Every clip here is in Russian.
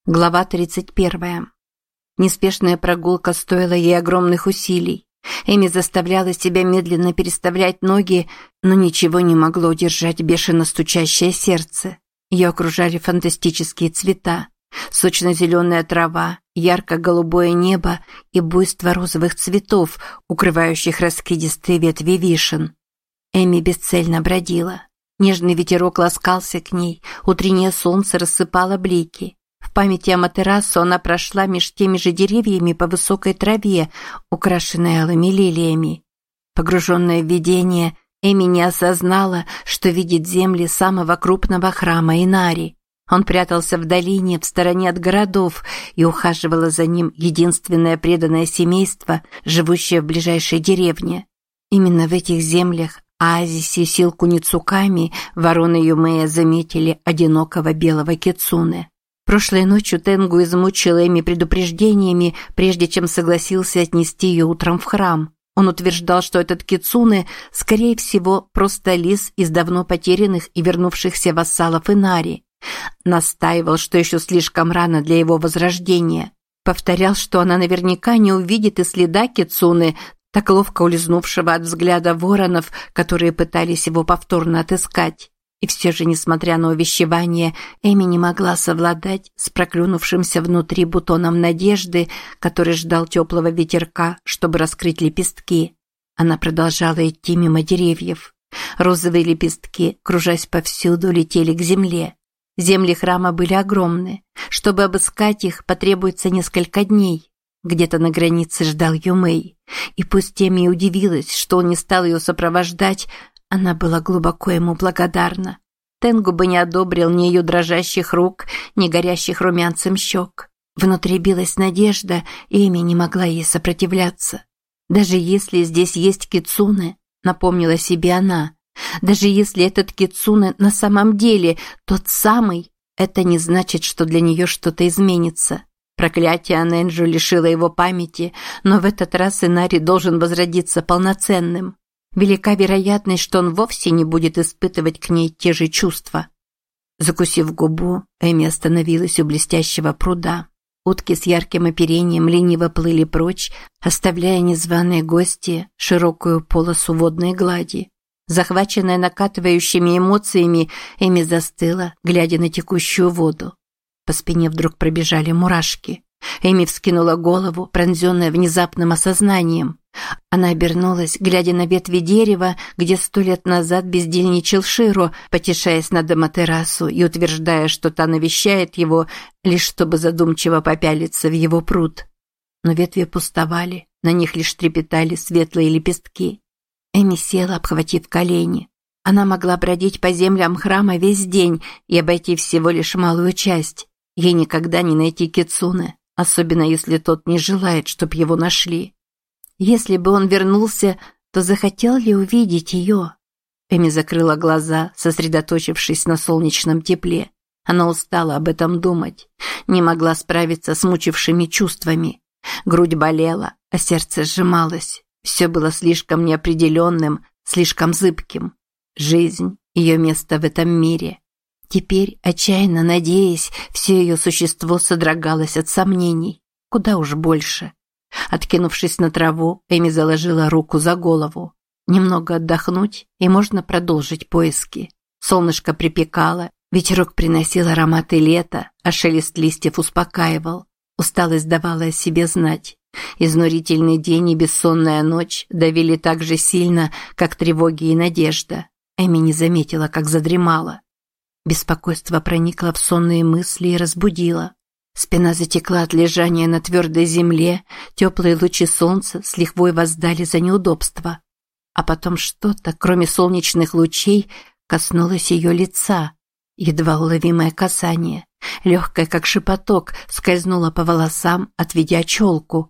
Глава 31. Неспешная прогулка стоила ей огромных усилий. Эми заставляла себя медленно переставлять ноги, но ничего не могло удержать бешено стучащее сердце. Ее окружали фантастические цвета. Сочно-зеленая трава, ярко-голубое небо и буйство розовых цветов, укрывающих раскидистые ветви вишен. Эми бесцельно бродила. Нежный ветерок ласкался к ней, утреннее солнце рассыпало блики. В памяти о Матерасу она прошла меж теми же деревьями по высокой траве, украшенной алыми лилиями. Погруженная в видение, Эми не осознала, что видит земли самого крупного храма Инари. Он прятался в долине, в стороне от городов, и ухаживало за ним единственное преданное семейство, живущее в ближайшей деревне. Именно в этих землях, оазисе Силкуни Цуками, вороны Юмея заметили одинокого белого кицуне. Прошлой ночью Тенгу измучил Эми предупреждениями, прежде чем согласился отнести ее утром в храм. Он утверждал, что этот кицуне, скорее всего, просто лис из давно потерянных и вернувшихся вассалов Инари. Настаивал, что еще слишком рано для его возрождения. Повторял, что она наверняка не увидит и следа кицуне, так ловко улизнувшего от взгляда воронов, которые пытались его повторно отыскать. И все же, несмотря на увещевание, Эми не могла совладать с проклюнувшимся внутри бутоном надежды, который ждал теплого ветерка, чтобы раскрыть лепестки. Она продолжала идти мимо деревьев. Розовые лепестки, кружась повсюду, летели к земле. Земли храма были огромны. Чтобы обыскать их, потребуется несколько дней. Где-то на границе ждал Юмей. И пусть Эми удивилась, что он не стал ее сопровождать, она была глубоко ему благодарна. Тенгу бы не одобрил ни ее дрожащих рук, ни горящих румянцем щек. Внутри билась надежда, и Эми не могла ей сопротивляться. Даже если здесь есть кицуне, напомнила себе она, даже если этот кицуне на самом деле тот самый, это не значит, что для нее что-то изменится. Проклятие Анэнджу лишило его памяти, но в этот раз Инари должен возродиться полноценным. Велика вероятность, что он вовсе не будет испытывать к ней те же чувства. Закусив губу, Эми остановилась у блестящего пруда. Утки с ярким оперением лениво плыли прочь, оставляя незваные гости широкую полосу водной глади. Захваченная накатывающими эмоциями, Эми застыла, глядя на текущую воду. По спине вдруг пробежали мурашки. Эми вскинула голову, пронзенная внезапным осознанием. Она обернулась, глядя на ветви дерева, где 100 лет назад бездельничал Широ, потешаясь над Аматерасу и утверждая, что та навещает его, лишь чтобы задумчиво попялиться в его пруд. Но ветви пустовали, на них лишь трепетали светлые лепестки. Эми села, обхватив колени. Она могла бродить по землям храма весь день и обойти всего лишь малую часть. Ей никогда не найти кицуне, особенно если тот не желает, чтоб его нашли. Если бы он вернулся, то захотел ли увидеть ее? Эми закрыла глаза, сосредоточившись на солнечном тепле. Она устала об этом думать, не могла справиться с мучившими чувствами. Грудь болела, а сердце сжималось. Все было слишком неопределенным, слишком зыбким. Жизнь, ее место в этом мире. Теперь, отчаянно надеясь, все ее существо содрогалось от сомнений. Куда уж больше. Откинувшись на траву, Эми заложила руку за голову. Немного отдохнуть, и можно продолжить поиски. Солнышко припекало, ветерок приносил ароматы лета, а шелест листьев успокаивал. Усталость давала о себе знать. Изнурительный день и бессонная ночь давили так же сильно, как тревоги и надежда. Эми не заметила, как задремала. Беспокойство проникло в сонные мысли и разбудило. Спина затекла от лежания на твердой земле, теплые лучи солнца с лихвой воздали за неудобство. А потом что-то, кроме солнечных лучей, коснулось ее лица. Едва уловимое касание, легкое, как шепоток, скользнуло по волосам, отведя челку.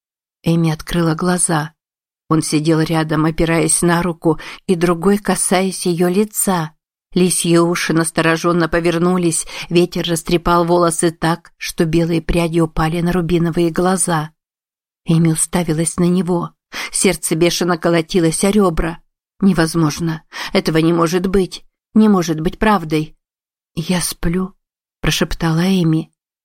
Эми открыла глаза. Он сидел рядом, опираясь на руку, и другой касаясь ее лица. Лисьи уши настороженно повернулись, ветер растрепал волосы так, что белые пряди упали на рубиновые глаза. Эми уставилась на него. Сердце бешено колотилось о ребра. Невозможно. Этого не может быть. Не может быть правдой. «Я сплю», – прошептала Эми.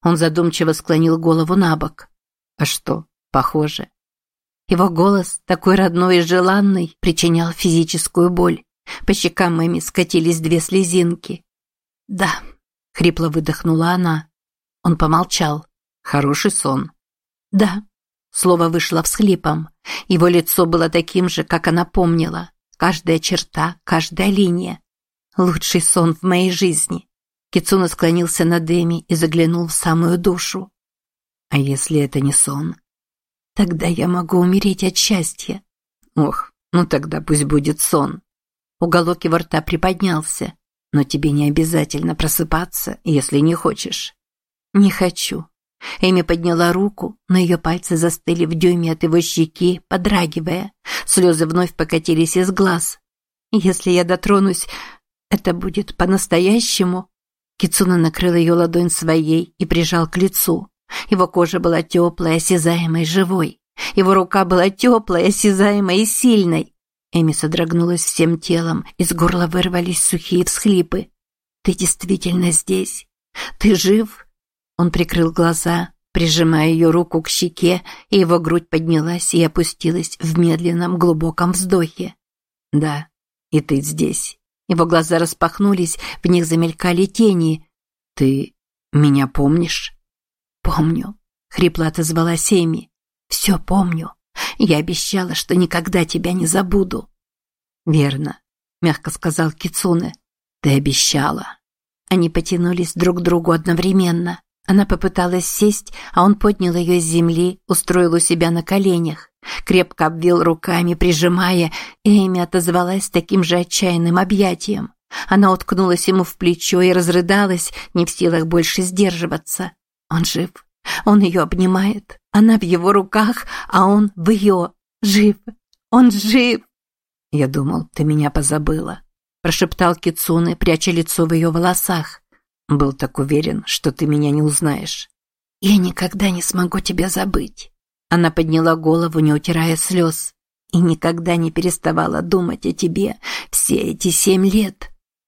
Он задумчиво склонил голову на бок. А что, похоже. Его голос, такой родной и желанный, причинял физическую боль. По щекам Эми скатились 2 слезинки. «Да», — хрипло выдохнула она. Он помолчал. «Хороший сон». «Да». Слово вышло всхлипом. Его лицо было таким же, как она помнила. Каждая черта, каждая линия. «Лучший сон в моей жизни». Кицуна склонился над Эми и заглянул в самую душу. «А если это не сон?» «Тогда я могу умереть от счастья». «Ох, ну тогда пусть будет сон». Уголок его рта приподнялся. «Но тебе не обязательно просыпаться, если не хочешь». «Не хочу». Эми подняла руку, но ее пальцы застыли в дюйме от его щеки, подрагивая. Слезы вновь покатились из глаз. «Если я дотронусь, это будет по-настоящему?» Кицуна накрыл ее ладонь своей и прижал к лицу. Его кожа была теплой, осязаемой, живой. Его рука была теплой, осязаемой и сильной. Эми содрогнулась всем телом, из горла вырвались сухие всхлипы. «Ты действительно здесь? Ты жив?» Он прикрыл глаза, прижимая ее руку к щеке, и его грудь поднялась и опустилась в медленном глубоком вздохе. «Да, и ты здесь». Его глаза распахнулись, в них замелькали тени. «Ты меня помнишь?» «Помню», — хрипло отозвалась Эми. «Все помню. Я обещала, что никогда тебя не забуду». «Верно», — мягко сказал Кицуне. «Ты обещала». Они потянулись друг к другу одновременно. Она попыталась сесть, а он поднял ее с земли, устроил у себя на коленях. Крепко обвил руками, прижимая, и Эми отозвалась таким же отчаянным объятием. Она уткнулась ему в плечо и разрыдалась, не в силах больше сдерживаться. Он жив. Он ее обнимает. Она в его руках, а он в ее. Жив. Он жив. «Я думал, ты меня позабыла», – прошептал Кицуне, пряча лицо в ее волосах. «Был так уверен, что ты меня не узнаешь». «Я никогда не смогу тебя забыть». Она подняла голову, не утирая слез. «И никогда не переставала думать о тебе все эти 7 лет».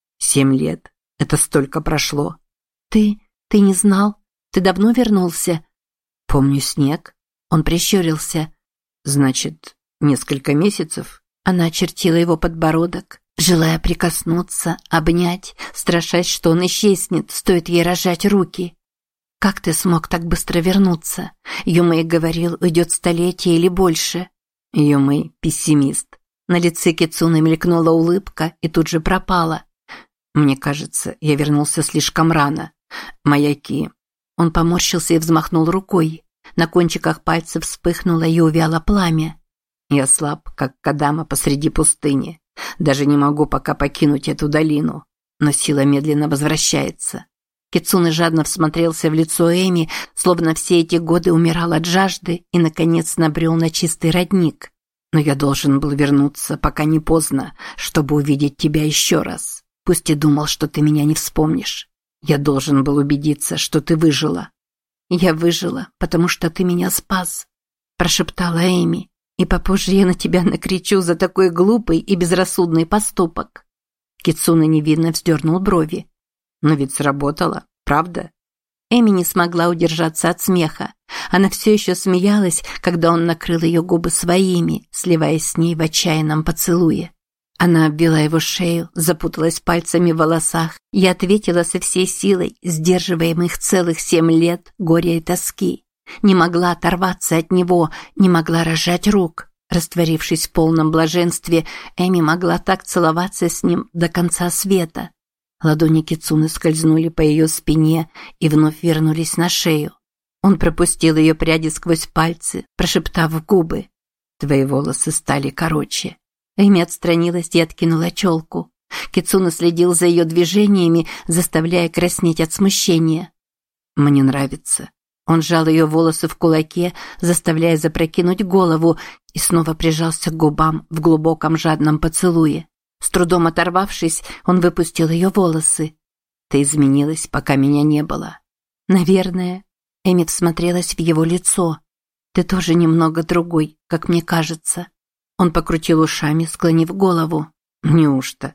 7 лет? Это столько прошло. Ты не знал? Ты давно вернулся?» «Помню снег». Он прищурился. «Значит, несколько месяцев?» Она очертила его подбородок, желая прикоснуться, обнять, страшась, что он исчезнет, стоит ей разжать руки. «Как ты смог так быстро вернуться?» Юмэй говорил, уйдет столетие или больше. Юмэй – пессимист. На лице Кицуны мелькнула улыбка и тут же пропала. «Мне кажется, я вернулся слишком рано. Маяки». Он поморщился и взмахнул рукой. На кончиках пальцев вспыхнуло и увяло пламя. «Я слаб, как Кадама посреди пустыни. Даже не могу пока покинуть эту долину. Но сила медленно возвращается». Кицуне жадно всмотрелся в лицо Эми, словно все эти годы умирал от жажды и, наконец, набрел на чистый родник. «Но я должен был вернуться, пока не поздно, чтобы увидеть тебя еще раз. Пусть и думал, что ты меня не вспомнишь. Я должен был убедиться, что ты выжила». «Я выжила, потому что ты меня спас», – прошептала Эми. «И попозже я на тебя накричу за такой глупый и безрассудный поступок». Кицуне невинно вздернул брови. «Но ведь сработало, правда?» Эми не смогла удержаться от смеха. Она все еще смеялась, когда он накрыл ее губы своими, сливаясь с ней в отчаянном поцелуе. Она обвила его шею, запуталась пальцами в волосах и ответила со всей силой, сдерживаемых целых 7 лет горя и тоски. Не могла оторваться от него, не могла разжать рук. Растворившись в полном блаженстве, Эми могла так целоваться с ним до конца света. Ладони Кицуны скользнули по ее спине и вновь вернулись на шею. Он пропустил ее пряди сквозь пальцы, прошептав в губы. «Твои волосы стали короче». Эми отстранилась и откинула челку. Кицуна следил за ее движениями, заставляя краснеть от смущения. «Мне нравится». Он сжал ее волосы в кулаке, заставляя запрокинуть голову, и снова прижался к губам в глубоком жадном поцелуе. С трудом оторвавшись, он выпустил ее волосы. «Ты изменилась, пока меня не было». «Наверное». Эми всмотрелась в его лицо. «Ты тоже немного другой, как мне кажется». Он покрутил ушами, склонив голову. «Неужто?»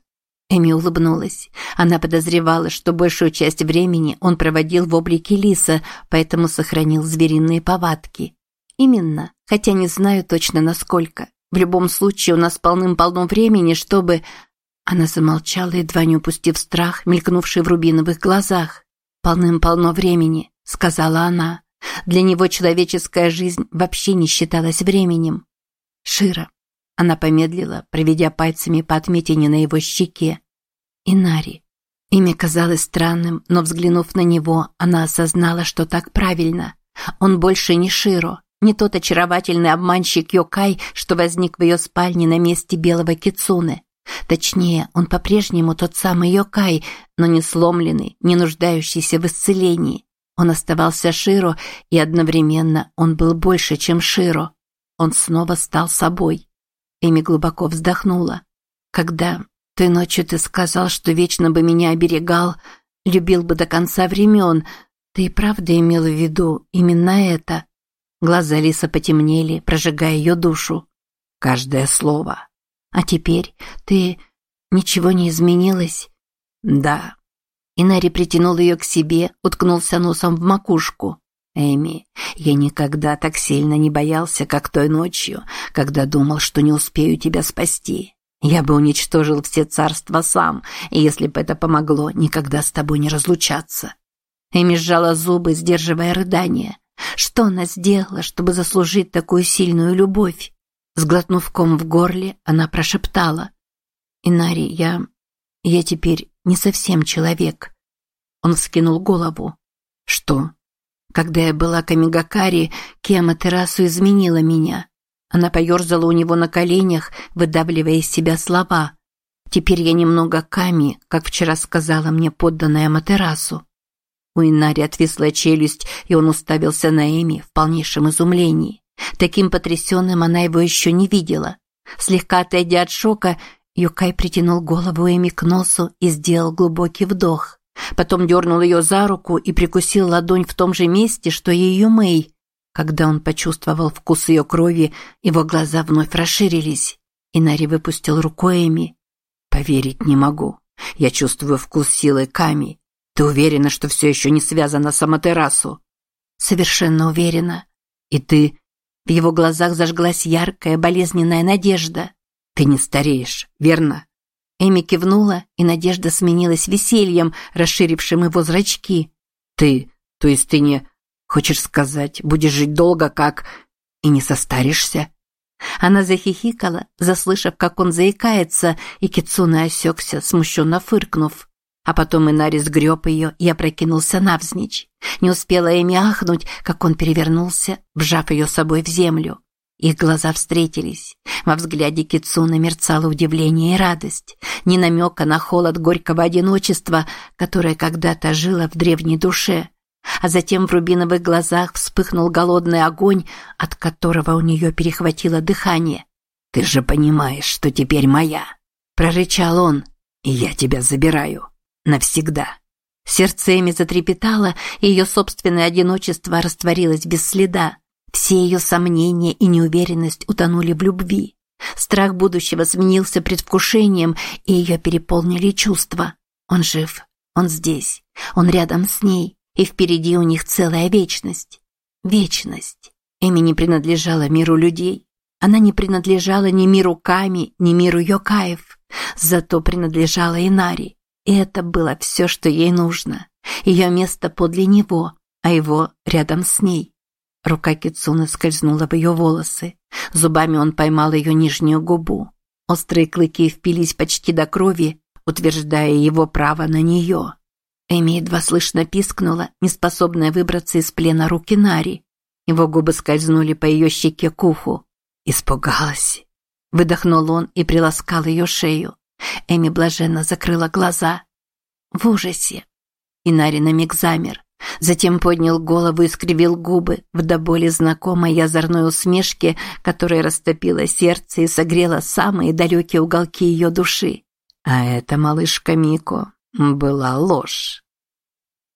Эми улыбнулась. Она подозревала, что большую часть времени он проводил в облике лиса, поэтому сохранил звериные повадки. Именно, хотя не знаю точно насколько. В любом случае у нас полным-полно времени, чтобы... Она замолчала, едва не упустив страх, мелькнувший в рубиновых глазах. «Полным-полно времени», — сказала она. Для него человеческая жизнь вообще не считалась временем. «Широ». Она помедлила, проведя пальцами по отметине на его щеке. Инари. Имя казалось странным, но, взглянув на него, она осознала, что так правильно. Он больше не Широ, не тот очаровательный обманщик Йокай, что возник в ее спальне на месте белого кицуне. Точнее, он по-прежнему тот самый Йокай, но не сломленный, не нуждающийся в исцелении. Он оставался Широ, и одновременно он был больше, чем Широ. Он снова стал собой. Эми глубоко вздохнула. «Когда той ночью ты сказал, что вечно бы меня оберегал, любил бы до конца времен, ты и правда имел в виду именно это?» Глаза Лиса потемнели, прожигая ее душу. «Каждое слово». «А теперь ты... ничего не изменилось?» «Да». Инари притянул ее к себе, уткнулся носом в макушку. «Эми, я никогда так сильно не боялся, как той ночью, когда думал, что не успею тебя спасти. Я бы уничтожил все царства сам, и если бы это помогло, никогда с тобой не разлучаться». Эми сжала зубы, сдерживая рыдание. Что она сделала, чтобы заслужить такую сильную любовь? Сглотнув ком в горле, она прошептала. «Инари, я теперь не совсем человек». Он вскинул голову. «Что?» «Когда я была Камигакари, Киама Терасу изменила меня». Она поерзала у него на коленях, выдавливая из себя слова. «Теперь я немного Ками, как вчера сказала мне подданная Аматерасу». У Инари отвисла челюсть, и он уставился на Эми в полнейшем изумлении. Таким потрясенным она его еще не видела. Слегка отойдя от шока, Йокай притянул голову Эми к носу и сделал глубокий вдох. Потом дернул ее за руку и прикусил ладонь в том же месте, что и ее Мэй. Когда он почувствовал вкус ее крови, его глаза вновь расширились. Инари выпустил руку Эми. «Поверить не могу. Я чувствую вкус силы Ками. Ты уверена, что все еще не связано с Аматерасу?» «Совершенно уверена. И ты...» В его глазах зажглась яркая, болезненная надежда. «Ты не стареешь, верно?» Эми кивнула, и надежда сменилась весельем, расширившим его зрачки. То есть ты не... Хочешь сказать, будешь жить долго, как... И не состаришься?» Она захихикала, заслышав, как он заикается, и Кицуне осекся, смущенно фыркнув. А потом Инари сгреб ее и опрокинулся навзничь. Не успела Эми ахнуть, как он перевернулся, вжав ее собой в землю. Их глаза встретились. Во взгляде Кицуне мерцало удивление и радость. Ни намека на холод горького одиночества, которое когда-то жило в древней душе. А затем в рубиновых глазах вспыхнул голодный огонь, от которого у нее перехватило дыхание. «Ты же понимаешь, что теперь моя!» – прорычал он. «И я тебя забираю. Навсегда». Сердце Эми затрепетало, и ее собственное одиночество растворилось без следа. Все ее сомнения и неуверенность утонули в любви. Страх будущего сменился предвкушением, и ее переполнили чувства. Он жив, он здесь, он рядом с ней, и впереди у них целая вечность. Вечность. Эми не принадлежала миру людей. Она не принадлежала ни миру Ками, ни миру Йокаев. Зато принадлежала Инари. И это было все, что ей нужно. Ее место подле него, а его рядом с ней. Рука Кицуне скользнула в ее волосы. Зубами он поймал ее нижнюю губу. Острые клыки впились почти до крови, утверждая его право на нее. Эми едва слышно пискнула, неспособная выбраться из плена рук Инари. Его губы скользнули по ее щеке к уху. «Испугалась!» Выдохнул он и приласкал ее шею. Эми блаженно закрыла глаза. В ужасе. Инари на миг замер. Затем поднял голову и скривил губы в до боли знакомой озорной усмешке, которая растопила сердце и согрела самые далекие уголки ее души. А эта малышка Мико была ложь.